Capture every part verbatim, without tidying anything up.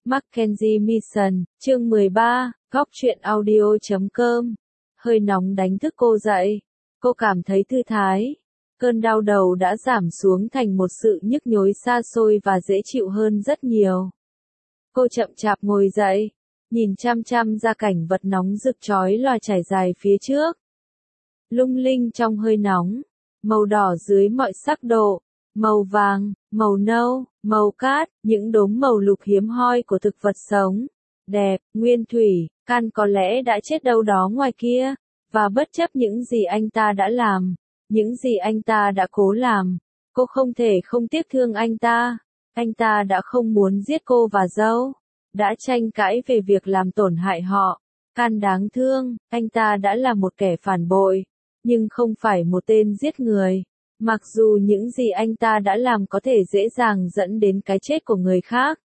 Mackenzie Mission, chương mười ba, góc truyện audio chấm com. Hơi nóng đánh thức cô dậy. Cô cảm thấy thư thái. Cơn đau đầu đã giảm xuống thành một sự nhức nhối xa xôi và dễ chịu hơn rất nhiều. Cô chậm chạp ngồi dậy, nhìn chăm chăm ra cảnh vật nóng rực chói lòa trải dài phía trước. Lung linh trong hơi nóng, màu đỏ dưới mọi sắc độ, màu vàng, màu nâu, màu cát, những đốm màu lục hiếm hoi của thực vật sống. Đẹp, nguyên thủy, Can có lẽ đã chết đâu đó ngoài kia, và bất chấp những gì anh ta đã làm, những gì anh ta đã cố làm, cô không thể không tiếc thương anh ta. Anh ta đã không muốn giết cô và dâu, đã tranh cãi về việc làm tổn hại họ. Can đáng thương, anh ta đã là một kẻ phản bội, nhưng không phải một tên giết người. Mặc dù những gì anh ta đã làm có thể dễ dàng dẫn đến cái chết của người khác.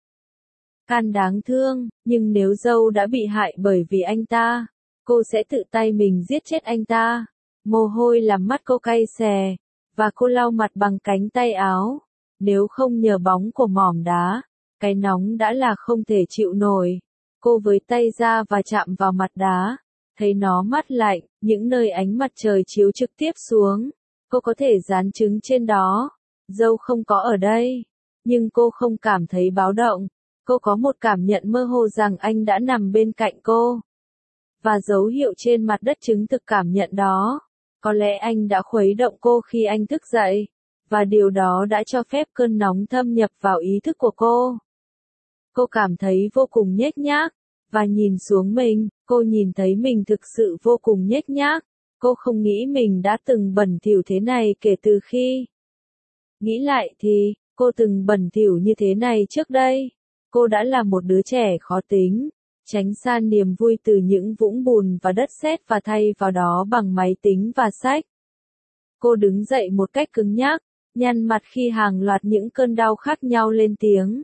Can đáng thương, nhưng nếu dâu đã bị hại bởi vì anh ta, cô sẽ tự tay mình giết chết anh ta. Mồ hôi làm mắt cô cay xè, và cô lau mặt bằng cánh tay áo. Nếu không nhờ bóng của mỏm đá, cái nóng đã là không thể chịu nổi. Cô với tay ra và chạm vào mặt đá, thấy nó mát lạnh, những nơi ánh mặt trời chiếu trực tiếp xuống. Cô có thể dán trứng trên đó. Dâu không có ở đây, nhưng cô không cảm thấy báo động. Cô có một cảm nhận mơ hồ rằng anh đã nằm bên cạnh cô. Và dấu hiệu trên mặt đất chứng thực cảm nhận đó. Có lẽ anh đã khuấy động cô khi anh thức dậy, và điều đó đã cho phép cơn nóng thâm nhập vào ý thức của cô. Cô cảm thấy vô cùng nhếch nhác, và nhìn xuống mình, cô nhìn thấy mình thực sự vô cùng nhếch nhác. Cô không nghĩ mình đã từng bẩn thỉu thế này kể từ khi. Nghĩ lại thì, cô từng bẩn thỉu như thế này trước đây. Cô đã là một đứa trẻ khó tính, tránh xa niềm vui từ những vũng bùn và đất sét và thay vào đó bằng máy tính và sách. Cô đứng dậy một cách cứng nhắc, nhăn mặt khi hàng loạt những cơn đau khác nhau lên tiếng.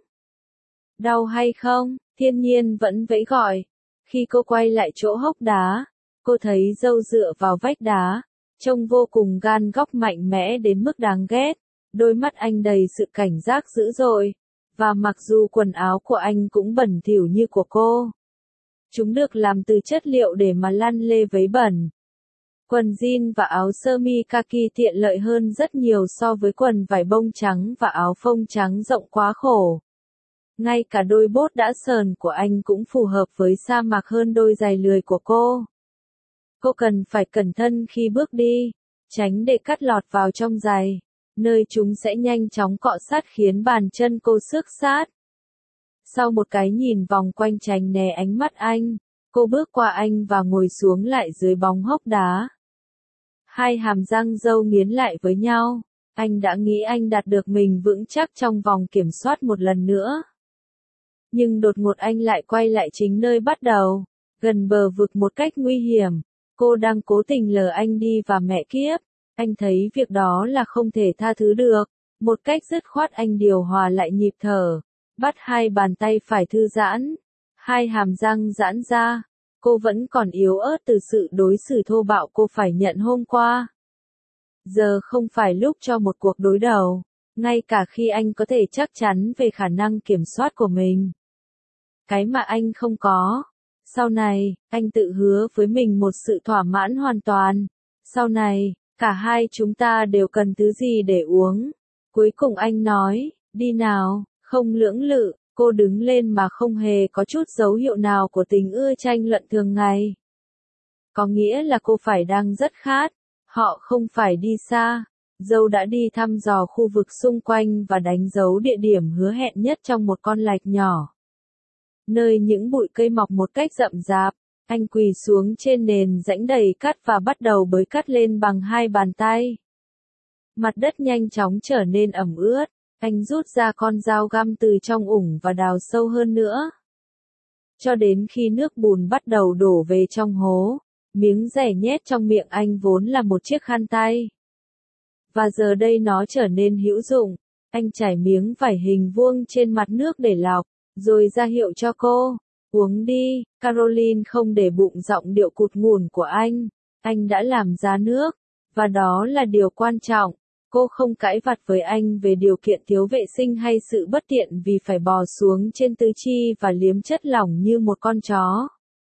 Đau hay không? Thiên nhiên vẫn vẫy gọi. Khi cô quay lại chỗ hốc đá, cô thấy dâu dựa vào vách đá, trông vô cùng gan góc mạnh mẽ đến mức đáng ghét. Đôi mắt anh đầy sự cảnh giác dữ dội, và mặc dù quần áo của anh cũng bẩn thỉu như của cô, chúng được làm từ chất liệu để mà lăn lê vấy bẩn. Quần jean và áo sơ mi kaki tiện lợi hơn rất nhiều so với quần vải bông trắng và áo phông trắng rộng quá khổ. Ngay cả đôi bốt đã sờn của anh cũng phù hợp với sa mạc hơn đôi giày lười của cô. Cô cần phải cẩn thận khi bước đi, tránh để cắt lọt vào trong giày, nơi chúng sẽ nhanh chóng cọ sát khiến bàn chân cô xước sát. Sau một cái nhìn vòng quanh tránh né ánh mắt anh, cô bước qua anh và ngồi xuống lại dưới bóng hốc đá. Hai hàm răng dâu nghiến lại với nhau, anh đã nghĩ anh đạt được mình vững chắc trong vòng kiểm soát một lần nữa. Nhưng đột ngột anh lại quay lại chính nơi bắt đầu, gần bờ vực một cách nguy hiểm. Cô đang cố tình lờ anh đi và mẹ kiếp. Anh thấy việc đó là không thể tha thứ được. Một cách dứt khoát anh điều hòa lại nhịp thở, bắt hai bàn tay phải thư giãn, hai hàm răng giãn ra. Cô vẫn còn yếu ớt từ sự đối xử thô bạo cô phải nhận hôm qua. Giờ không phải lúc cho một cuộc đối đầu, ngay cả khi anh có thể chắc chắn về khả năng kiểm soát của mình. Cái mà anh không có. Sau này, anh tự hứa với mình một sự thỏa mãn hoàn toàn. Sau này, cả hai chúng ta đều cần thứ gì để uống. Cuối cùng anh nói, đi nào, không lưỡng lự. Cô đứng lên mà không hề có chút dấu hiệu nào của tình ưa tranh luận thường ngày. Có nghĩa là cô phải đang rất khát. Họ không phải đi xa. Dâu đã đi thăm dò khu vực xung quanh và đánh dấu địa điểm hứa hẹn nhất trong một con lạch nhỏ. Nơi những bụi cây mọc một cách rậm rạp, anh quỳ xuống trên nền rãnh đầy cát và bắt đầu bới cát lên bằng hai bàn tay. Mặt đất nhanh chóng trở nên ẩm ướt, anh rút ra con dao găm từ trong ủng và đào sâu hơn nữa. Cho đến khi nước bùn bắt đầu đổ về trong hố, miếng dẻ nhét trong miệng anh vốn là một chiếc khăn tay. Và giờ đây nó trở nên hữu dụng, anh trải miếng vải hình vuông trên mặt nước để lọc, rồi ra hiệu cho cô, uống đi. Caroline không để bụng giọng điệu cụt ngủn của anh, anh đã làm ra nước, và đó là điều quan trọng. Cô không cãi vặt với anh về điều kiện thiếu vệ sinh hay sự bất tiện vì phải bò xuống trên tứ chi và liếm chất lỏng như một con chó.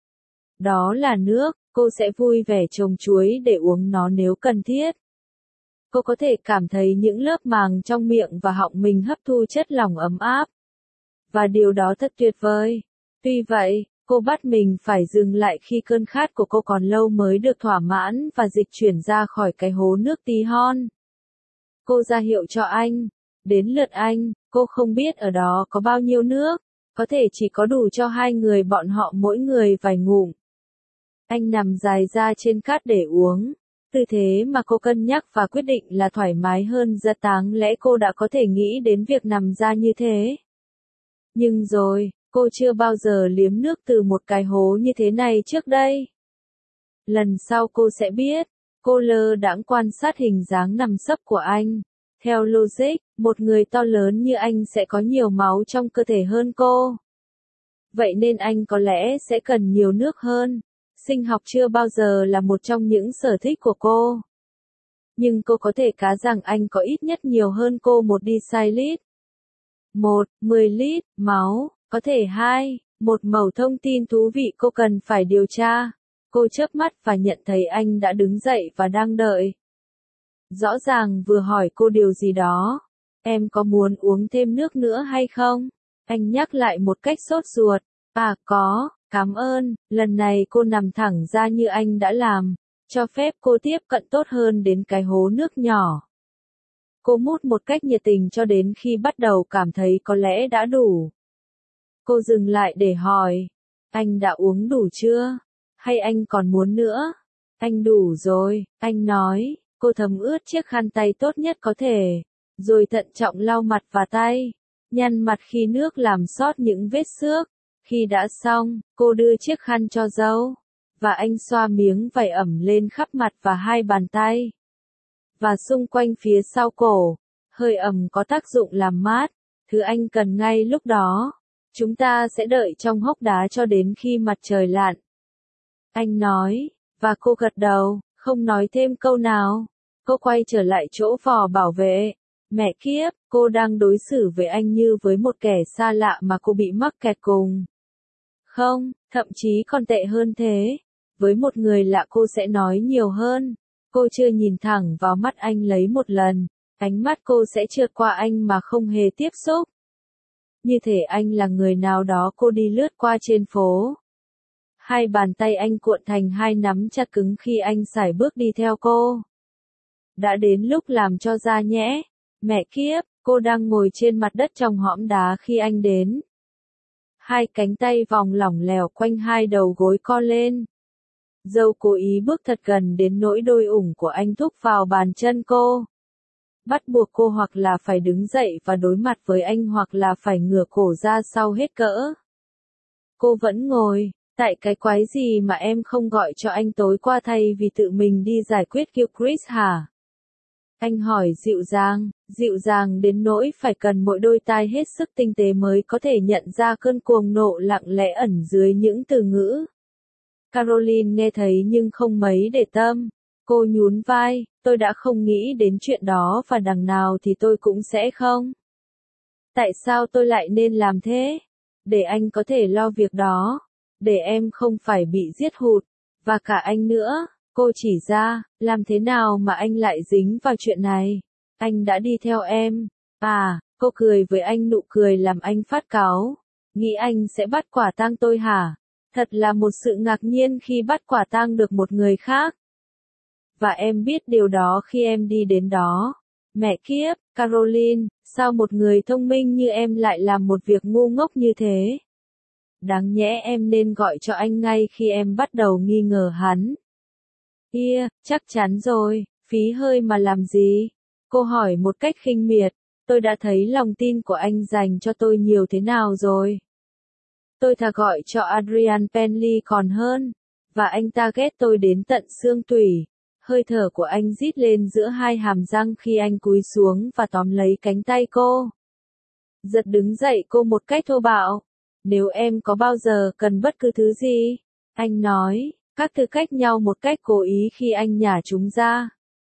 Đó là nước, cô sẽ vui vẻ trồng chuối để uống nó nếu cần thiết. Cô có thể cảm thấy những lớp màng trong miệng và họng mình hấp thu chất lỏng ấm áp. Và điều đó thật tuyệt vời. Tuy vậy, cô bắt mình phải dừng lại khi cơn khát của cô còn lâu mới được thỏa mãn và dịch chuyển ra khỏi cái hố nước tí hon. Cô ra hiệu cho anh. Đến lượt anh, cô không biết ở đó có bao nhiêu nước. Có thể chỉ có đủ cho hai người bọn họ mỗi người vài ngụm. Anh nằm dài ra trên cát để uống. Tư thế mà cô cân nhắc và quyết định là thoải mái hơn rất đáng lẽ cô đã có thể nghĩ đến việc nằm ra như thế. Nhưng rồi, cô chưa bao giờ liếm nước từ một cái hố như thế này trước đây. Lần sau cô sẽ biết. Cô lơ đãng quan sát hình dáng nằm sấp của anh. Theo logic, một người to lớn như anh sẽ có nhiều máu trong cơ thể hơn cô. Vậy nên anh có lẽ sẽ cần nhiều nước hơn. Sinh học chưa bao giờ là một trong những sở thích của cô. Nhưng cô có thể cá rằng anh có ít nhất nhiều hơn cô một deciliter. Một, mười lít, máu, có thể hai, một mẩu thông tin thú vị cô cần phải điều tra. Cô chớp mắt và nhận thấy anh đã đứng dậy và đang đợi. Rõ ràng vừa hỏi cô điều gì đó. Em có muốn uống thêm nước nữa hay không? Anh nhắc lại một cách sốt ruột. À có, cảm ơn. Lần này cô nằm thẳng ra như anh đã làm. Cho phép cô tiếp cận tốt hơn đến cái hố nước nhỏ. Cô mút một cách nhiệt tình cho đến khi bắt đầu cảm thấy có lẽ đã đủ. Cô dừng lại để hỏi. Anh đã uống đủ chưa? Hay anh còn muốn nữa? Anh đủ rồi, anh nói. Cô thấm ướt chiếc khăn tay tốt nhất có thể. Rồi thận trọng lau mặt và tay. Nhăn mặt khi nước làm sót những vết xước. Khi đã xong, cô đưa chiếc khăn cho dâu. Và anh xoa miếng vải ẩm lên khắp mặt và hai bàn tay. Và xung quanh phía sau cổ. Hơi ẩm có tác dụng làm mát. Thứ anh cần ngay lúc đó. Chúng ta sẽ đợi trong hốc đá cho đến khi mặt trời lặn. Anh nói, và cô gật đầu, không nói thêm câu nào. Cô quay trở lại chỗ vò bảo vệ. Mẹ kiếp, cô đang đối xử với anh như với một kẻ xa lạ mà cô bị mắc kẹt cùng. Không, thậm chí còn tệ hơn thế. Với một người lạ cô sẽ nói nhiều hơn. Cô chưa nhìn thẳng vào mắt anh lấy một lần. Ánh mắt cô sẽ trượt qua anh mà không hề tiếp xúc. Như thể anh là người nào đó cô đi lướt qua trên phố. Hai bàn tay anh cuộn thành hai nắm chặt cứng khi anh sải bước đi theo cô. Đã đến lúc làm cho ra nhẽ. Mẹ kiếp, cô đang ngồi trên mặt đất trong hõm đá khi anh đến. Hai cánh tay vòng lỏng lẻo quanh hai đầu gối co lên. Dâu cố ý bước thật gần đến nỗi đôi ủng của anh thúc vào bàn chân cô. Bắt buộc cô hoặc là phải đứng dậy và đối mặt với anh hoặc là phải ngửa cổ ra sau hết cỡ. Cô vẫn ngồi. Tại cái quái gì mà em không gọi cho anh tối qua thay vì tự mình đi giải quyết Gilchrist hả? Anh hỏi dịu dàng, dịu dàng đến nỗi phải cần mỗi đôi tai hết sức tinh tế mới có thể nhận ra cơn cuồng nộ lặng lẽ ẩn dưới những từ ngữ. Caroline nghe thấy nhưng không mấy để tâm. Cô nhún vai, tôi đã không nghĩ đến chuyện đó và đằng nào thì tôi cũng sẽ không. Tại sao tôi lại nên làm thế? Để anh có thể lo việc đó. Để em không phải bị giết hụt. Và cả anh nữa. Cô chỉ ra, làm thế nào mà anh lại dính vào chuyện này? Anh đã đi theo em. À, cô cười với anh nụ cười làm anh phát cáu. Nghĩ anh sẽ bắt quả tang tôi hả? Thật là một sự ngạc nhiên khi bắt quả tang được một người khác. Và em biết điều đó khi em đi đến đó. Mẹ kiếp, Caroline, sao một người thông minh như em lại làm một việc ngu ngốc như thế? Đáng nhẽ em nên gọi cho anh ngay khi em bắt đầu nghi ngờ hắn. Ia, chắc chắn rồi, phí hơi mà làm gì? Cô hỏi một cách khinh miệt, tôi đã thấy lòng tin của anh dành cho tôi nhiều thế nào rồi. Tôi thà gọi cho Adrian Penley còn hơn, và anh ta ghét tôi đến tận xương tủy. Hơi thở của anh rít lên giữa hai hàm răng khi anh cúi xuống và tóm lấy cánh tay cô. Giật đứng dậy cô một cách thô bạo. Nếu em có bao giờ cần bất cứ thứ gì, anh nói, các thứ cách nhau một cách cố ý khi anh nhả chúng ra.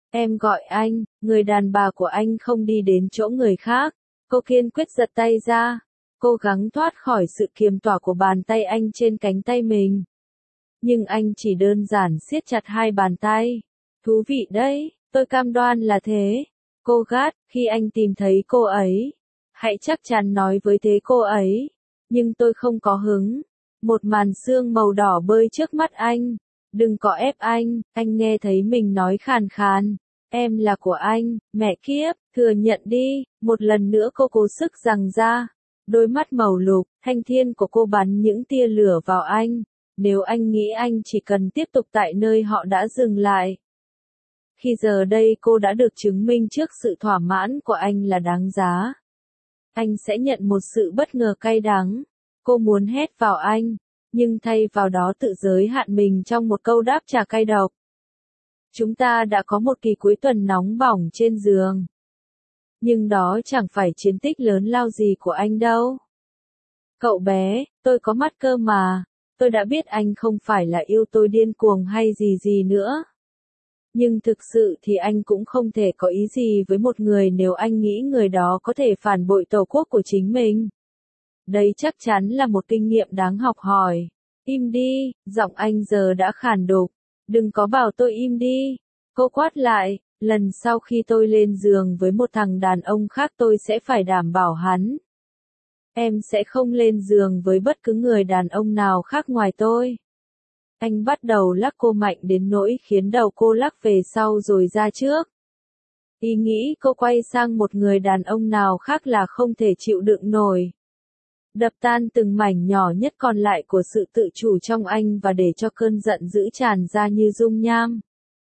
Em gọi anh, người đàn bà của anh không đi đến chỗ người khác. Cô kiên quyết giật tay ra, cố gắng thoát khỏi sự kiềm tỏa của bàn tay anh trên cánh tay mình. Nhưng anh chỉ đơn giản siết chặt hai bàn tay. Thú vị đấy, tôi cam đoan là thế. Cô gắt, khi anh tìm thấy cô ấy, hãy chắc chắn nói với thế cô ấy. Nhưng tôi không có hứng. Một màn sương màu đỏ bơi trước mắt anh. Đừng có ép anh, anh nghe thấy mình nói khàn khàn. Em là của anh, mẹ kiếp, thừa nhận đi. Một lần nữa cô cố sức giằng ra. Đôi mắt màu lục, thanh thiên của cô bắn những tia lửa vào anh. Nếu anh nghĩ anh chỉ cần tiếp tục tại nơi họ đã dừng lại. Khi giờ đây cô đã được chứng minh trước sự thỏa mãn của anh là đáng giá. Anh sẽ nhận một sự bất ngờ cay đắng. Cô muốn hét vào anh, nhưng thay vào đó tự giới hạn mình trong một câu đáp trả cay độc. Chúng ta đã có một kỳ cuối tuần nóng bỏng trên giường. Nhưng đó chẳng phải chiến tích lớn lao gì của anh đâu. Cậu bé, tôi có mắt cơ mà. Tôi đã biết anh không phải là yêu tôi điên cuồng hay gì gì nữa. Nhưng thực sự thì anh cũng không thể có ý gì với một người nếu anh nghĩ người đó có thể phản bội tổ quốc của chính mình. Đây chắc chắn là một kinh nghiệm đáng học hỏi. Im đi, giọng anh giờ đã khàn đục. Đừng có bảo tôi im đi. Cô quát lại, lần sau khi tôi lên giường với một thằng đàn ông khác tôi sẽ phải đảm bảo hắn. Em sẽ không lên giường với bất cứ người đàn ông nào khác ngoài tôi. Anh bắt đầu lắc cô mạnh đến nỗi khiến đầu cô lắc về sau rồi ra trước. Ý nghĩ cô quay sang một người đàn ông nào khác là không thể chịu đựng nổi. Đập tan từng mảnh nhỏ nhất còn lại của sự tự chủ trong anh và để cho cơn giận dữ tràn ra như dung nham.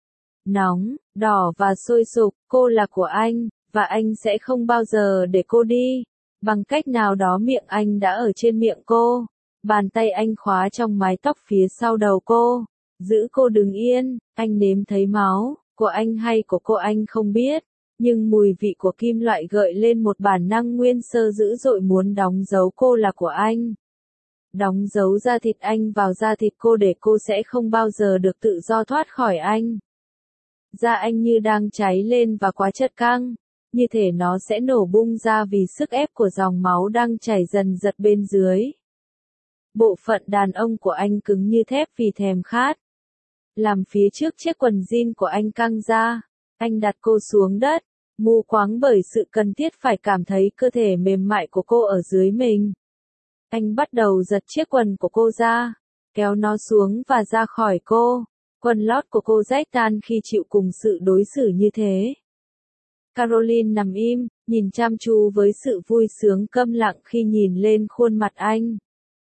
Nóng, đỏ và sôi sục, cô là của anh, và anh sẽ không bao giờ để cô đi. Bằng cách nào đó miệng anh đã ở trên miệng cô. Bàn tay anh khóa trong mái tóc phía sau đầu cô. Giữ cô đứng yên, anh nếm thấy máu, của anh hay của cô anh không biết. Nhưng mùi vị của kim loại gợi lên một bản năng nguyên sơ dữ dội muốn đóng dấu cô là của anh. Đóng dấu da thịt anh vào da thịt cô để cô sẽ không bao giờ được tự do thoát khỏi anh. Da anh như đang cháy lên và quá chất căng. Như thể nó sẽ nổ bung ra vì sức ép của dòng máu đang chảy dần dật bên dưới. Bộ phận đàn ông của anh cứng như thép vì thèm khát. Làm phía trước chiếc quần jean của anh căng ra. Anh đặt cô xuống đất, mù quáng bởi sự cần thiết phải cảm thấy cơ thể mềm mại của cô ở dưới mình. Anh bắt đầu giật chiếc quần của cô ra, kéo nó xuống và ra khỏi cô. Quần lót của cô rách tan khi chịu cùng sự đối xử như thế. Caroline nằm im, nhìn chăm chú với sự vui sướng câm lặng khi nhìn lên khuôn mặt anh.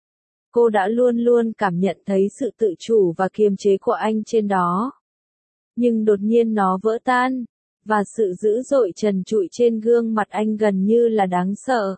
Cô đã luôn luôn cảm nhận thấy sự tự chủ và kiềm chế của anh trên đó. Nhưng đột nhiên nó vỡ tan, và sự dữ dội trần trụi trên gương mặt anh gần như là đáng sợ.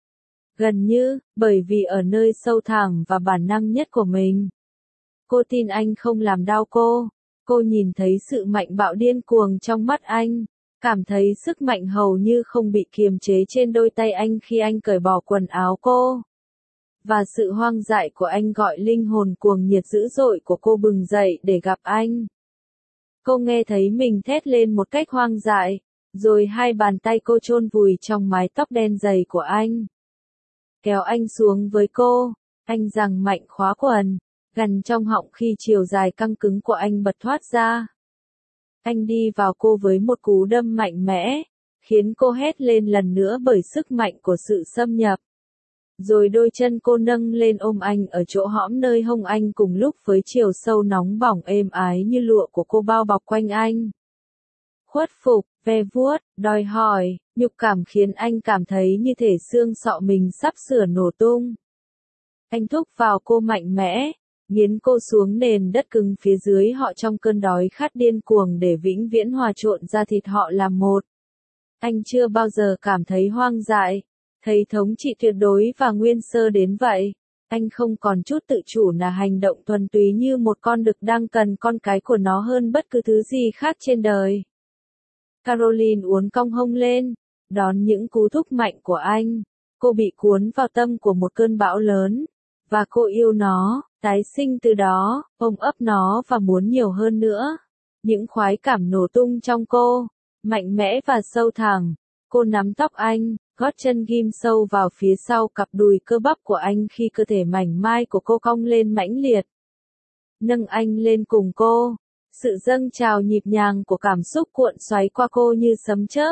Gần như, bởi vì ở nơi sâu thẳm và bản năng nhất của mình. Cô tin anh không làm đau cô. Cô nhìn thấy sự mạnh bạo điên cuồng trong mắt anh. Cảm thấy sức mạnh hầu như không bị kiềm chế trên đôi tay anh khi anh cởi bỏ quần áo cô. Và sự hoang dại của anh gọi linh hồn cuồng nhiệt dữ dội của cô bừng dậy để gặp anh. Cô nghe thấy mình thét lên một cách hoang dại, rồi hai bàn tay cô chôn vùi trong mái tóc đen dày của anh. Kéo anh xuống với cô, anh giằng mạnh khóa quần, gần trong họng khi chiều dài căng cứng của anh bật thoát ra. Anh đi vào cô với một cú đâm mạnh mẽ, khiến cô hét lên lần nữa bởi sức mạnh của sự xâm nhập. Rồi đôi chân cô nâng lên ôm anh ở chỗ hõm nơi hông anh cùng lúc với chiều sâu nóng bỏng êm ái như lụa của cô bao bọc quanh anh. Khuất phục, ve vuốt, đòi hỏi, nhục cảm khiến anh cảm thấy như thể xương sọ mình sắp sửa nổ tung. Anh thúc vào cô mạnh mẽ, nghiến cô xuống nền đất cứng phía dưới họ trong cơn đói khát điên cuồng để vĩnh viễn hòa trộn ra thịt họ làm một. Anh chưa bao giờ cảm thấy hoang dại, thấy thống trị tuyệt đối và nguyên sơ đến vậy. Anh không còn chút tự chủ là hành động thuần túy như một con đực đang cần con cái của nó hơn bất cứ thứ gì khác trên đời. Caroline uốn cong hông lên, đón những cú thúc mạnh của anh. Cô bị cuốn vào tâm của một cơn bão lớn, và cô yêu nó, tái sinh từ đó, ôm ấp nó và muốn nhiều hơn nữa. những khoái cảm nổ tung trong cô, mạnh mẽ và sâu thẳm. Cô nắm tóc anh, gót chân ghim sâu vào phía sau cặp đùi cơ bắp của anh khi cơ thể mảnh mai của cô cong lên mãnh liệt. Nâng anh lên cùng cô, sự dâng trào nhịp nhàng của cảm xúc cuộn xoáy qua cô như sấm chớp.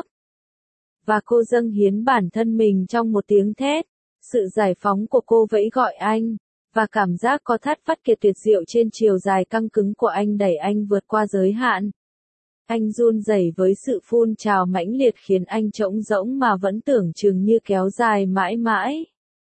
Và cô dâng hiến bản thân mình trong một tiếng thét, sự giải phóng của cô vẫy gọi anh, và cảm giác có thắt vắt kiệt tuyệt diệu trên chiều dài căng cứng của anh đẩy anh vượt qua giới hạn. Anh run rẩy với sự phun trào mãnh liệt khiến anh trống rỗng mà vẫn tưởng chừng như kéo dài mãi mãi.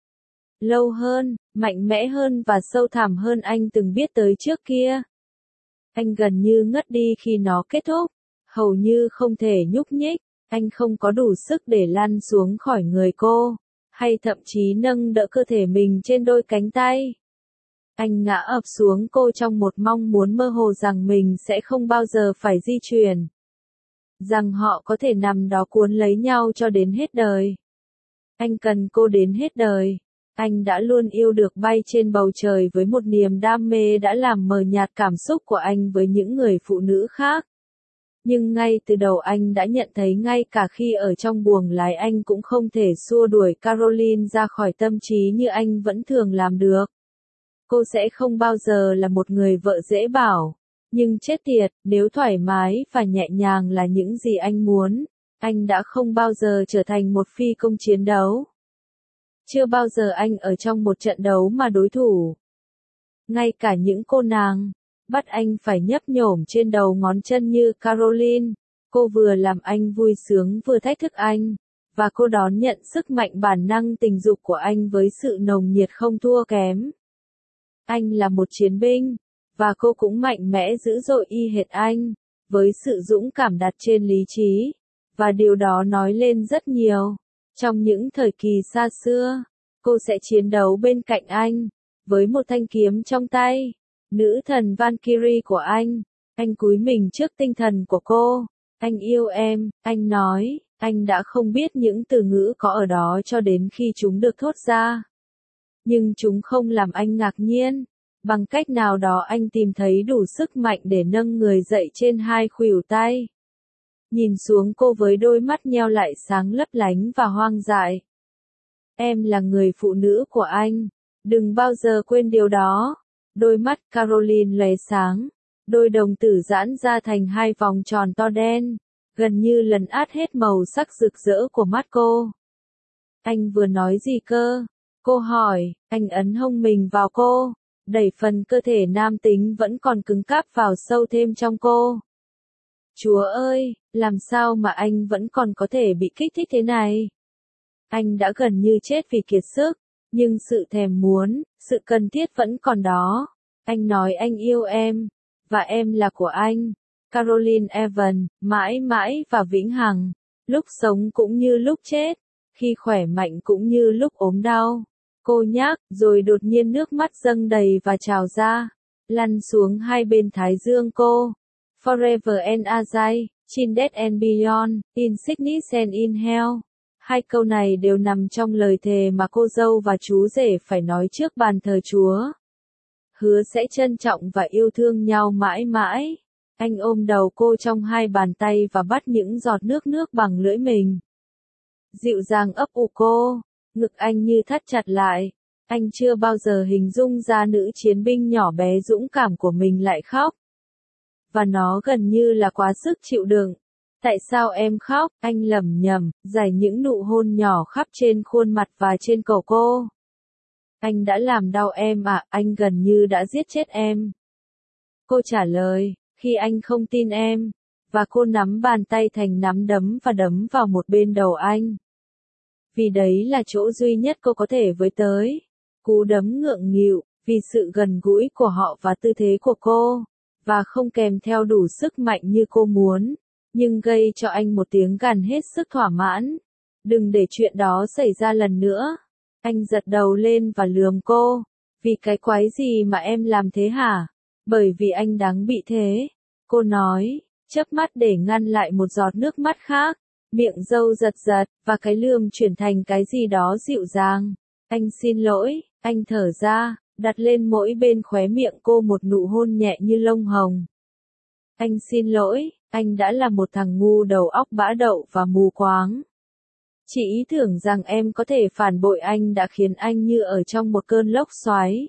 Lâu hơn, mạnh mẽ hơn và sâu thẳm hơn anh từng biết tới trước kia. Anh gần như ngất đi khi nó kết thúc, hầu như không thể nhúc nhích, anh không có đủ sức để lăn xuống khỏi người cô, hay thậm chí nâng đỡ cơ thể mình trên đôi cánh tay. Anh ngã ập xuống cô trong một mong muốn mơ hồ rằng mình sẽ không bao giờ phải di chuyển. Rằng họ có thể nằm đó cuốn lấy nhau cho đến hết đời. Anh cần cô đến hết đời. Anh đã luôn yêu được bay trên bầu trời với một niềm đam mê đã làm mờ nhạt cảm xúc của anh với những người phụ nữ khác. Nhưng ngay từ đầu anh đã nhận thấy ngay cả khi ở trong buồng lái anh cũng không thể xua đuổi Caroline ra khỏi tâm trí như anh vẫn thường làm được. Cô sẽ không bao giờ là một người vợ dễ bảo. Nhưng chết tiệt, nếu thoải mái và nhẹ nhàng là những gì anh muốn, anh đã không bao giờ trở thành một phi công chiến đấu. Chưa bao giờ anh ở trong một trận đấu mà đối thủ. Ngay cả những cô nàng, bắt anh phải nhấp nhổm trên đầu ngón chân như Caroline, cô vừa làm anh vui sướng vừa thách thức anh, và cô đón nhận sức mạnh bản năng tình dục của anh với sự nồng nhiệt không thua kém. Anh là một chiến binh, và cô cũng mạnh mẽ dữ dội y hệt anh, với sự dũng cảm đặt trên lý trí, và điều đó nói lên rất nhiều. Trong những thời kỳ xa xưa, cô sẽ chiến đấu bên cạnh anh, với một thanh kiếm trong tay, nữ thần Valkyrie của anh. Anh cúi mình trước tinh thần của cô. Anh yêu em, anh nói, anh đã không biết những từ ngữ có ở đó cho đến khi chúng được thốt ra. Nhưng chúng không làm anh ngạc nhiên. Bằng cách nào đó anh tìm thấy đủ sức mạnh để nâng người dậy trên hai khuỷu tay. Nhìn xuống cô với đôi mắt nheo lại sáng lấp lánh và hoang dại. Em là người phụ nữ của anh. Đừng bao giờ quên điều đó. Đôi mắt Caroline lóe sáng. Đôi đồng tử giãn ra thành hai vòng tròn to đen, gần như lấn át hết màu sắc rực rỡ của mắt cô. Anh vừa nói gì cơ? Cô hỏi. Anh ấn hông mình vào cô, đẩy phần cơ thể nam tính vẫn còn cứng cáp vào sâu thêm trong cô. Chúa ơi, làm sao mà anh vẫn còn có thể bị kích thích thế này? Anh đã gần như chết vì kiệt sức, nhưng sự thèm muốn, sự cần thiết vẫn còn đó. Anh nói anh yêu em, và em là của anh. Caroline Evan, mãi mãi và vĩnh hằng, lúc sống cũng như lúc chết, khi khỏe mạnh cũng như lúc ốm đau. Cô nhắc, rồi đột nhiên nước mắt dâng đầy và trào ra, lăn xuống hai bên thái dương cô. Forever and Azai, in Death and Beyond, in Sickness and in Hell. Hai câu này đều nằm trong lời thề mà cô dâu và chú rể phải nói trước bàn thờ Chúa. Hứa sẽ trân trọng và yêu thương nhau mãi mãi. Anh ôm đầu cô trong hai bàn tay và bắt những giọt nước nước bằng lưỡi mình. Dịu dàng ấp ủ cô, ngực anh như thắt chặt lại. Anh chưa bao giờ hình dung ra nữ chiến binh nhỏ bé dũng cảm của mình lại khóc. Và nó gần như là quá sức chịu đựng. Tại sao em khóc? Anh lẩm nhẩm, giải những nụ hôn nhỏ khắp trên khuôn mặt và trên cổ cô. Anh đã làm đau em à, anh gần như đã giết chết em. Cô trả lời, khi anh không tin em, và cô nắm bàn tay thành nắm đấm và đấm vào một bên đầu anh. Vì đấy là chỗ duy nhất cô có thể với tới. Cú đấm ngượng nghịu, vì sự gần gũi của họ và tư thế của cô, và không kèm theo đủ sức mạnh như cô muốn, nhưng gây cho anh một tiếng gằn hết sức thỏa mãn. Đừng để chuyện đó xảy ra lần nữa. Anh giật đầu lên và lườm cô. Vì cái quái gì mà em làm thế hả? Bởi vì anh đáng bị thế. Cô nói, chớp mắt để ngăn lại một giọt nước mắt khác. Miệng dâu giật giật, và cái lườm chuyển thành cái gì đó dịu dàng. Anh xin lỗi, anh thở ra, đặt lên mỗi bên khóe miệng cô một nụ hôn nhẹ như lông hồng. Anh xin lỗi, anh đã là một thằng ngu đầu óc bã đậu và mù quáng. Chỉ ý tưởng rằng em có thể phản bội anh đã khiến anh như ở trong một cơn lốc xoáy.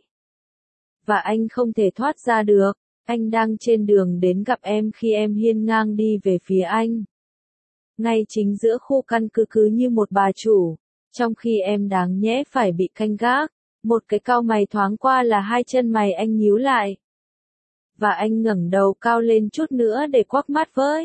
Và anh không thể thoát ra được. Anh đang trên đường đến gặp em khi em hiên ngang đi về phía anh. Ngay chính giữa khu căn cứ cứ như một bà chủ. Trong khi em đáng nhẽ phải bị canh gác. Một cái cau mày thoáng qua là hai chân mày anh nhíu lại. Và anh ngẩng đầu cao lên chút nữa để quắc mắt với.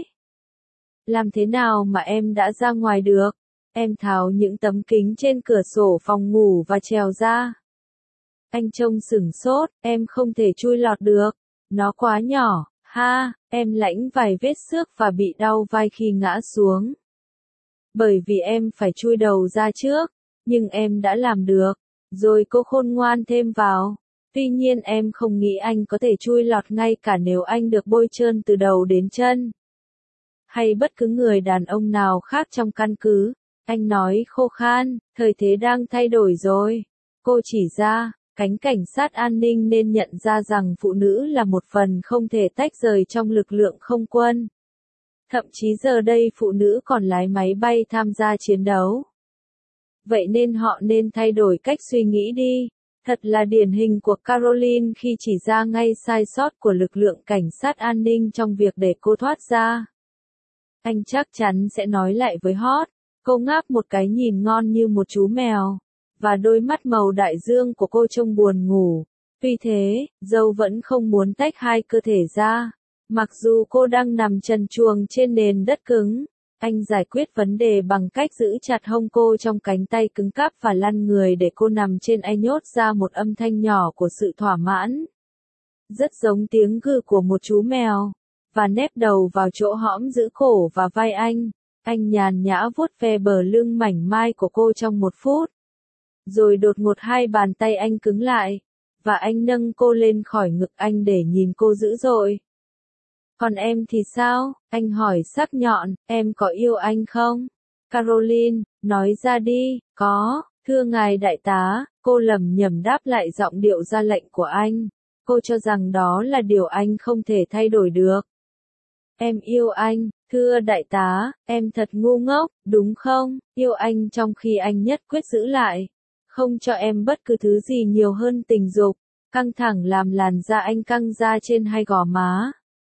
Làm thế nào mà em đã ra ngoài được? Em tháo những tấm kính trên cửa sổ phòng ngủ và trèo ra. Anh trông sửng sốt, em không thể chui lọt được. Nó quá nhỏ, ha, em lãnh vài vết xước và bị đau vai khi ngã xuống. Bởi vì em phải chui đầu ra trước, nhưng em đã làm được. Rồi cô khôn ngoan thêm vào. Tuy nhiên em không nghĩ anh có thể chui lọt ngay cả nếu anh được bôi trơn từ đầu đến chân. Hay bất cứ người đàn ông nào khác trong căn cứ. Anh nói khô khan, thời thế đang thay đổi rồi. Cô chỉ ra, cánh cảnh sát an ninh nên nhận ra rằng phụ nữ là một phần không thể tách rời trong lực lượng không quân. Thậm chí giờ đây phụ nữ còn lái máy bay tham gia chiến đấu. Vậy nên họ nên thay đổi cách suy nghĩ đi. Thật là điển hình của Caroline khi chỉ ra ngay sai sót của lực lượng cảnh sát an ninh trong việc để cô thoát ra. Anh chắc chắn sẽ nói lại với Hot. Cô ngáp một cái nhìn ngon như một chú mèo. Và đôi mắt màu đại dương của cô trông buồn ngủ. Tuy thế, Joe vẫn không muốn tách hai cơ thể ra. Mặc dù cô đang nằm trần truồng trên nền đất cứng. Anh giải quyết vấn đề bằng cách giữ chặt hông cô trong cánh tay cứng cáp và lăn người để cô nằm trên anh, nhốt ra một âm thanh nhỏ của sự thỏa mãn. Rất giống tiếng gừ của một chú mèo. Và nép đầu vào chỗ hõm giữ cổ và vai anh. Anh nhàn nhã vuốt ve bờ lưng mảnh mai của cô trong một phút. Rồi đột ngột hai bàn tay anh cứng lại. Và anh nâng cô lên khỏi ngực anh để nhìn cô dữ dội. Còn em thì sao? Anh hỏi sắc nhọn, em có yêu anh không? Caroline, nói ra đi, có, thưa ngài đại tá, cô lẩm nhẩm đáp lại giọng điệu ra lệnh của anh. Cô cho rằng đó là điều anh không thể thay đổi được. Em yêu anh, thưa đại tá, em thật ngu ngốc, đúng không? Yêu anh trong khi anh nhất quyết giữ lại. Không cho em bất cứ thứ gì nhiều hơn tình dục. Căng thẳng làm làn da anh căng ra trên hai gò má.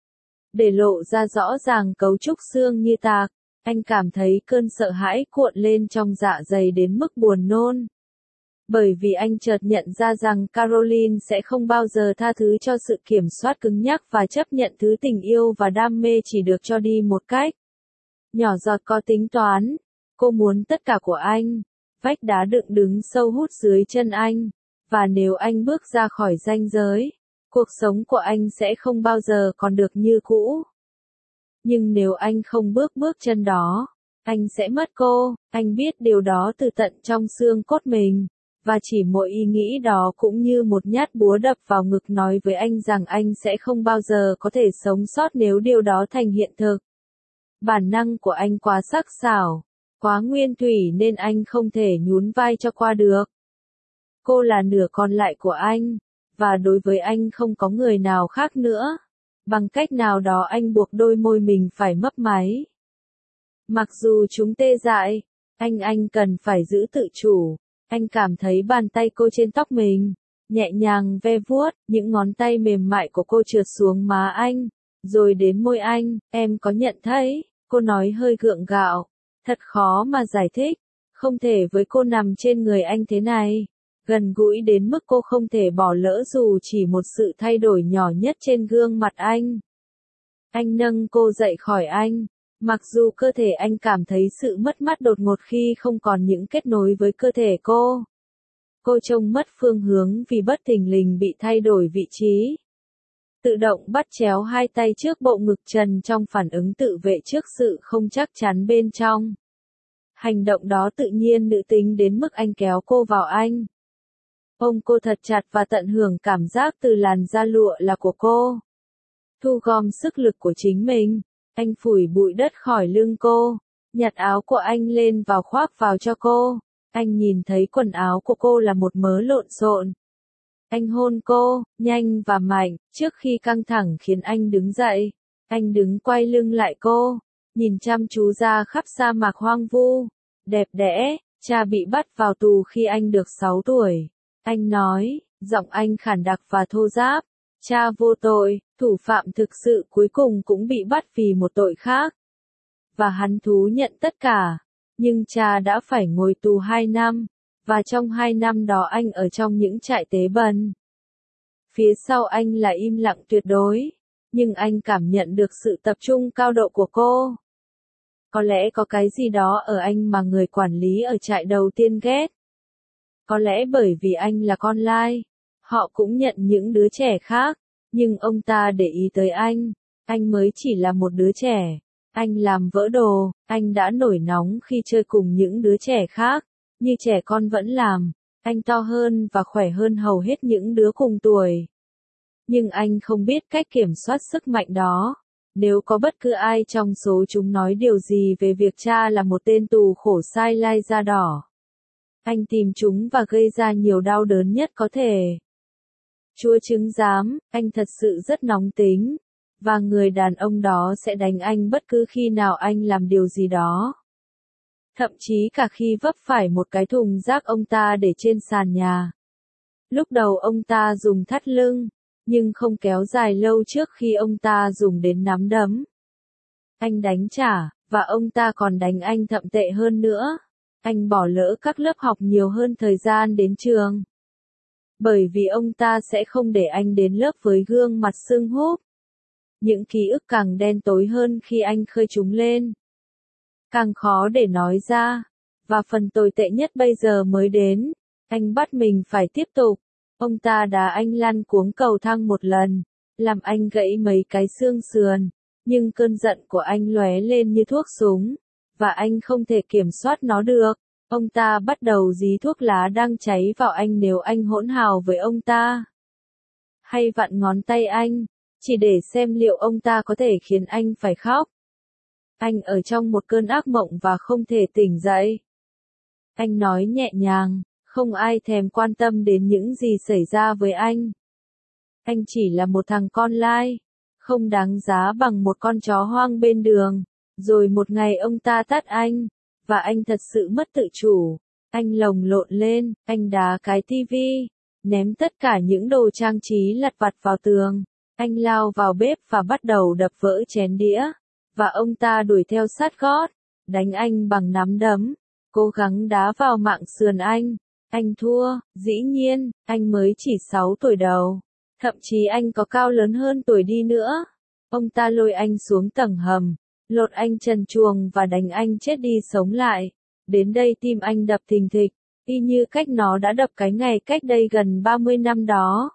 Để lộ ra rõ ràng cấu trúc xương như tạc, anh cảm thấy cơn sợ hãi cuộn lên trong dạ dày đến mức buồn nôn. Bởi vì anh chợt nhận ra rằng Caroline sẽ không bao giờ tha thứ cho sự kiểm soát cứng nhắc và chấp nhận thứ tình yêu và đam mê chỉ được cho đi một cách nhỏ giọt có tính toán. Cô muốn tất cả của anh. Vách đá đựng đứng sâu hút dưới chân anh. Và nếu anh bước ra khỏi ranh giới, cuộc sống của anh sẽ không bao giờ còn được như cũ. Nhưng nếu anh không bước bước chân đó, anh sẽ mất cô. Anh biết điều đó từ tận trong xương cốt mình. Và chỉ mỗi ý nghĩ đó cũng như một nhát búa đập vào ngực nói với anh rằng anh sẽ không bao giờ có thể sống sót nếu điều đó thành hiện thực. Bản năng của anh quá sắc sảo, quá nguyên thủy nên anh không thể nhún vai cho qua được. Cô là nửa còn lại của anh, và đối với anh không có người nào khác nữa. Bằng cách nào đó anh buộc đôi môi mình phải mấp máy. Mặc dù chúng tê dại, anh anh cần phải giữ tự chủ. Anh cảm thấy bàn tay cô trên tóc mình, nhẹ nhàng ve vuốt, những ngón tay mềm mại của cô trượt xuống má anh, rồi đến môi anh. Em có nhận thấy, cô nói hơi gượng gạo, thật khó mà giải thích, không thể với cô nằm trên người anh thế này, gần gũi đến mức cô không thể bỏ lỡ dù chỉ một sự thay đổi nhỏ nhất trên gương mặt anh. Anh nâng cô dậy khỏi anh. Mặc dù cơ thể anh cảm thấy sự mất mát đột ngột khi không còn những kết nối với cơ thể cô. Cô trông mất phương hướng vì bất thình lình bị thay đổi vị trí. Tự động bắt chéo hai tay trước bộ ngực trần trong phản ứng tự vệ trước sự không chắc chắn bên trong. Hành động đó tự nhiên nữ tính đến mức anh kéo cô vào anh. Ôm cô thật chặt và tận hưởng cảm giác từ làn da lụa là của cô. Thu gom sức lực của chính mình. Anh phủi bụi đất khỏi lưng cô, nhặt áo của anh lên và khoác vào cho cô. Anh nhìn thấy quần áo của cô là một mớ lộn xộn. Anh hôn cô, nhanh và mạnh, trước khi căng thẳng khiến anh đứng dậy. Anh đứng quay lưng lại cô, nhìn chăm chú ra khắp sa mạc hoang vu. Đẹp đẽ, cha bị bắt vào tù khi anh được sáu tuổi. Anh nói, giọng anh khản đặc và thô ráp. Cha vô tội, thủ phạm thực sự cuối cùng cũng bị bắt vì một tội khác. Và hắn thú nhận tất cả. Nhưng cha đã phải ngồi tù hai năm. Và trong hai năm đó anh ở trong những trại tế bần. Phía sau anh là im lặng tuyệt đối. Nhưng anh cảm nhận được sự tập trung cao độ của cô. Có lẽ có cái gì đó ở anh mà người quản lý ở trại đầu tiên ghét. Có lẽ bởi vì anh là con lai. Họ cũng nhận những đứa trẻ khác. Nhưng ông ta để ý tới anh. Anh mới chỉ là một đứa trẻ. Anh làm vỡ đồ. Anh đã nổi nóng khi chơi cùng những đứa trẻ khác. Như trẻ con vẫn làm. Anh to hơn và khỏe hơn hầu hết những đứa cùng tuổi. Nhưng anh không biết cách kiểm soát sức mạnh đó. Nếu có bất cứ ai trong số chúng nói điều gì về việc cha là một tên tù khổ sai lai da đỏ, anh tìm chúng và gây ra nhiều đau đớn nhất có thể. Chúa chứng giám, anh thật sự rất nóng tính. Và người đàn ông đó sẽ đánh anh bất cứ khi nào anh làm điều gì đó. Thậm chí cả khi vấp phải một cái thùng rác ông ta để trên sàn nhà. Lúc đầu ông ta dùng thắt lưng, nhưng không kéo dài lâu trước khi ông ta dùng đến nắm đấm. Anh đánh trả, và ông ta còn đánh anh thậm tệ hơn nữa. Anh bỏ lỡ các lớp học nhiều hơn thời gian đến trường. Bởi vì ông ta sẽ không để anh đến lớp với gương mặt sưng húp. Những ký ức càng đen tối hơn khi anh khơi chúng lên. Càng khó để nói ra. Và phần tồi tệ nhất bây giờ mới đến. Anh bắt mình phải tiếp tục. Ông ta đá anh lăn cuống cầu thang một lần. Làm anh gãy mấy cái xương sườn. Nhưng cơn giận của anh lóe lên như thuốc súng. Và anh không thể kiểm soát nó được. Ông ta bắt đầu dí thuốc lá đang cháy vào anh nếu anh hỗn hào với ông ta. Hay vặn ngón tay anh. Chỉ để xem liệu ông ta có thể khiến anh phải khóc. Anh ở trong một cơn ác mộng và không thể tỉnh dậy. Anh nói nhẹ nhàng, không ai thèm quan tâm đến những gì xảy ra với anh. Anh chỉ là một thằng con lai, không đáng giá bằng một con chó hoang bên đường. Rồi một ngày ông ta tát anh, và anh thật sự mất tự chủ. Anh lồng lộn lên, anh đá cái tivi, ném tất cả những đồ trang trí lặt vặt vào tường. Anh lao vào bếp và bắt đầu đập vỡ chén đĩa. Và ông ta đuổi theo sát gót, đánh anh bằng nắm đấm, cố gắng đá vào mạng sườn anh. Anh thua, dĩ nhiên, anh mới chỉ sáu tuổi đầu. Thậm chí anh có cao lớn hơn tuổi đi nữa. Ông ta lôi anh xuống tầng hầm, lột anh trần truồng và đánh anh chết đi sống lại. Đến đây tim anh đập thình thịch, y như cách nó đã đập cái ngày cách đây gần ba mươi năm đó.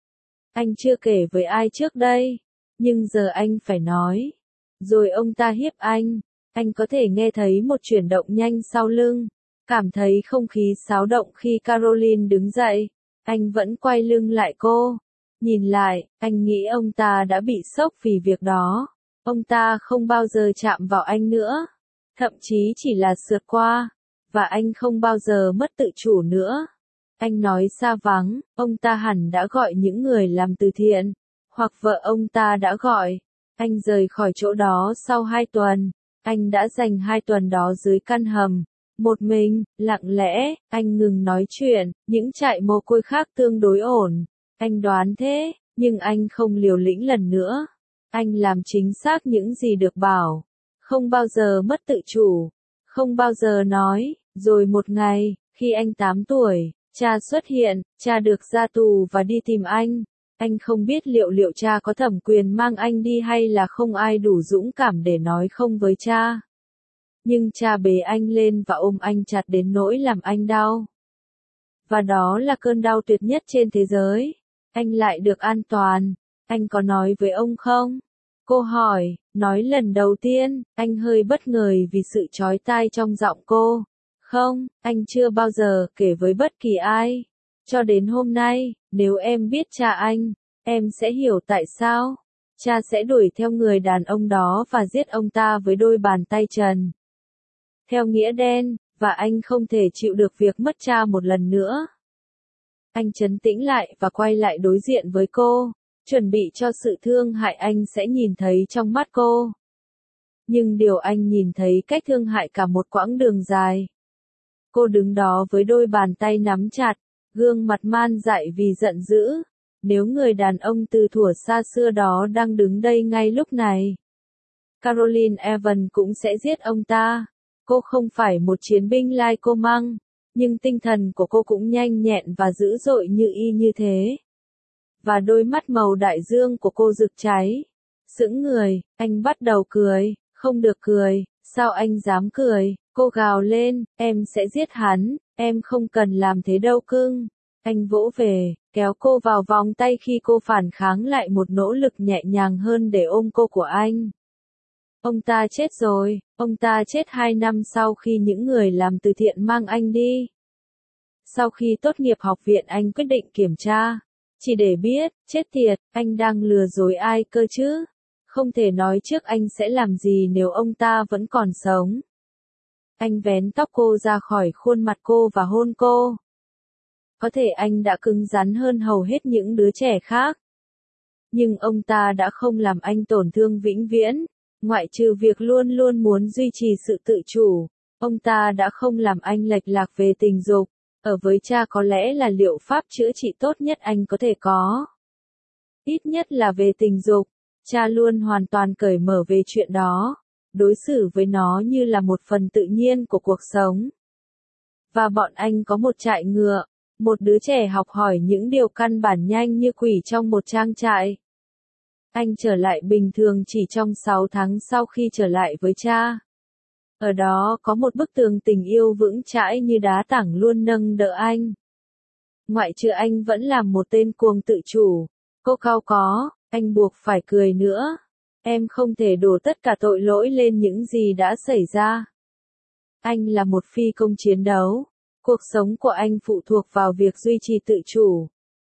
Anh chưa kể với ai trước đây, nhưng giờ anh phải nói. Rồi ông ta hiếp anh, anh có thể nghe thấy một chuyển động nhanh sau lưng, cảm thấy không khí xáo động khi Caroline đứng dậy. Anh vẫn quay lưng lại cô, nhìn lại, anh nghĩ ông ta đã bị sốc vì việc đó. Ông ta không bao giờ chạm vào anh nữa, thậm chí chỉ là sượt qua, và anh không bao giờ mất tự chủ nữa. Anh nói xa vắng, ông ta hẳn đã gọi những người làm từ thiện, hoặc vợ ông ta đã gọi. Anh rời khỏi chỗ đó sau hai tuần. Anh đã dành hai tuần đó dưới căn hầm. Một mình, lặng lẽ, anh ngừng nói chuyện, những trại mồ côi khác tương đối ổn. Anh đoán thế, nhưng anh không liều lĩnh lần nữa. Anh làm chính xác những gì được bảo. Không bao giờ mất tự chủ. Không bao giờ nói. Rồi một ngày, khi anh tám tuổi, cha xuất hiện, cha được ra tù và đi tìm anh. Anh không biết liệu liệu cha có thẩm quyền mang anh đi hay là không ai đủ dũng cảm để nói không với cha. Nhưng cha bế anh lên và ôm anh chặt đến nỗi làm anh đau. Và đó là cơn đau tuyệt nhất trên thế giới. Anh lại được an toàn. Anh có nói với ông không? Cô hỏi, nói lần đầu tiên, anh hơi bất ngờ vì sự chói tai trong giọng cô. Không, anh chưa bao giờ kể với bất kỳ ai. Cho đến hôm nay, nếu em biết cha anh, em sẽ hiểu tại sao. Cha sẽ đuổi theo người đàn ông đó và giết ông ta với đôi bàn tay trần. Theo nghĩa đen, và anh không thể chịu được việc mất cha một lần nữa. Anh trấn tĩnh lại và quay lại đối diện với cô. chuẩn bị cho sự thương hại anh sẽ nhìn thấy trong mắt cô. Nhưng điều anh nhìn thấy cách thương hại cả một quãng đường dài. Cô đứng đó với đôi bàn tay nắm chặt, gương mặt man dại vì giận dữ. Nếu người đàn ông từ thuở xa xưa đó đang đứng đây ngay lúc này, Caroline Evans cũng sẽ giết ông ta. Cô không phải một chiến binh lai cô măng, nhưng tinh thần của cô cũng nhanh nhẹn và dữ dội như y như thế. Và đôi mắt màu đại dương của cô rực cháy. Sững người, anh bắt đầu cười, không được cười, sao anh dám cười, cô gào lên, em sẽ giết hắn, em không cần làm thế đâu cưng. Anh vỗ về, kéo cô vào vòng tay khi cô phản kháng lại một nỗ lực nhẹ nhàng hơn để ôm cô của anh. Ông ta chết rồi, ông ta chết hai năm sau khi những người làm từ thiện mang anh đi. Sau khi tốt nghiệp học viện anh quyết định kiểm tra. Chỉ để biết, chết tiệt, anh đang lừa dối ai cơ chứ? Không thể nói trước anh sẽ làm gì nếu ông ta vẫn còn sống. Anh vén tóc cô ra khỏi khuôn mặt cô và hôn cô. Có thể anh đã cứng rắn hơn hầu hết những đứa trẻ khác. Nhưng ông ta đã không làm anh tổn thương vĩnh viễn. Ngoại trừ việc luôn luôn muốn duy trì sự tự chủ, ông ta đã không làm anh lệch lạc về tình dục. Ở với cha có lẽ là liệu pháp chữa trị tốt nhất anh có thể có. Ít nhất là về tình dục, cha luôn hoàn toàn cởi mở về chuyện đó, đối xử với nó như là một phần tự nhiên của cuộc sống. Và bọn anh có một trại ngựa, một đứa trẻ học hỏi những điều căn bản nhanh như quỷ trong một trang trại. Anh trở lại bình thường chỉ trong sáu tháng sau khi trở lại với cha. Ở đó có một bức tường tình yêu vững chãi như đá tảng luôn nâng đỡ anh. Ngoại trừ anh vẫn là một tên cuồng tự chủ. Cô cao có, anh buộc phải cười nữa. Em không thể đổ tất cả tội lỗi lên những gì đã xảy ra. Anh là một phi công chiến đấu. Cuộc sống của anh phụ thuộc vào việc duy trì tự chủ.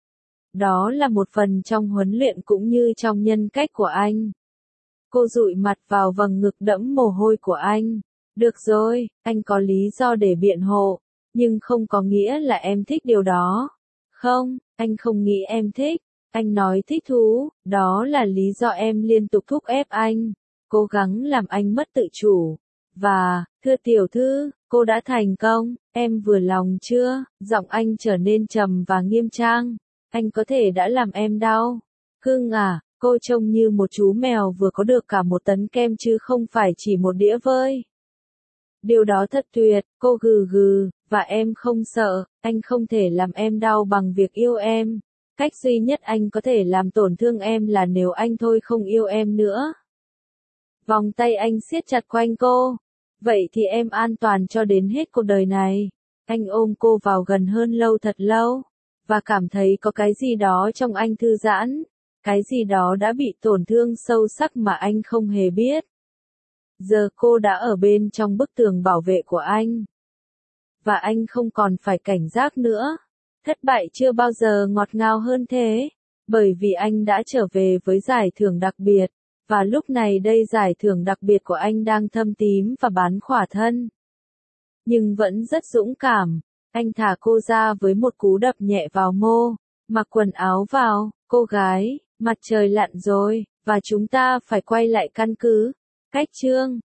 Đó là một phần trong huấn luyện cũng như trong nhân cách của anh. Cô dụi mặt vào vầng ngực đẫm mồ hôi của anh. Được rồi, anh có lý do để biện hộ, nhưng không có nghĩa là em thích điều đó. Không, anh không nghĩ em thích. Anh nói thích thú, đó là lý do em liên tục thúc ép anh, cố gắng làm anh mất tự chủ. Và, thưa tiểu thư, cô đã thành công, em vừa lòng chưa? Giọng anh trở nên trầm và nghiêm trang. Anh có thể đã làm em đau. Cưng à, cô trông như một chú mèo vừa có được cả một tấn kem chứ không phải chỉ một đĩa vơi. Điều đó thật tuyệt, cô gừ gừ, và em không sợ, anh không thể làm em đau bằng việc yêu em. Cách duy nhất anh có thể làm tổn thương em là nếu anh thôi không yêu em nữa. Vòng tay anh siết chặt quanh cô. Vậy thì em an toàn cho đến hết cuộc đời này. Anh ôm cô vào gần hơn lâu thật lâu, và cảm thấy có cái gì đó trong anh thư giãn, cái gì đó đã bị tổn thương sâu sắc mà anh không hề biết. Giờ cô đã ở bên trong bức tường bảo vệ của anh. Và anh không còn phải cảnh giác nữa. Thất bại chưa bao giờ ngọt ngào hơn thế, bởi vì anh đã trở về với giải thưởng đặc biệt, và lúc này đây giải thưởng đặc biệt của anh đang thâm tím và bán khỏa thân. Nhưng vẫn rất dũng cảm, anh thả cô ra với một cú đập nhẹ vào mô, mặc quần áo vào, cô gái, mặt trời lặn rồi, và chúng ta phải quay lại căn cứ. Cách chương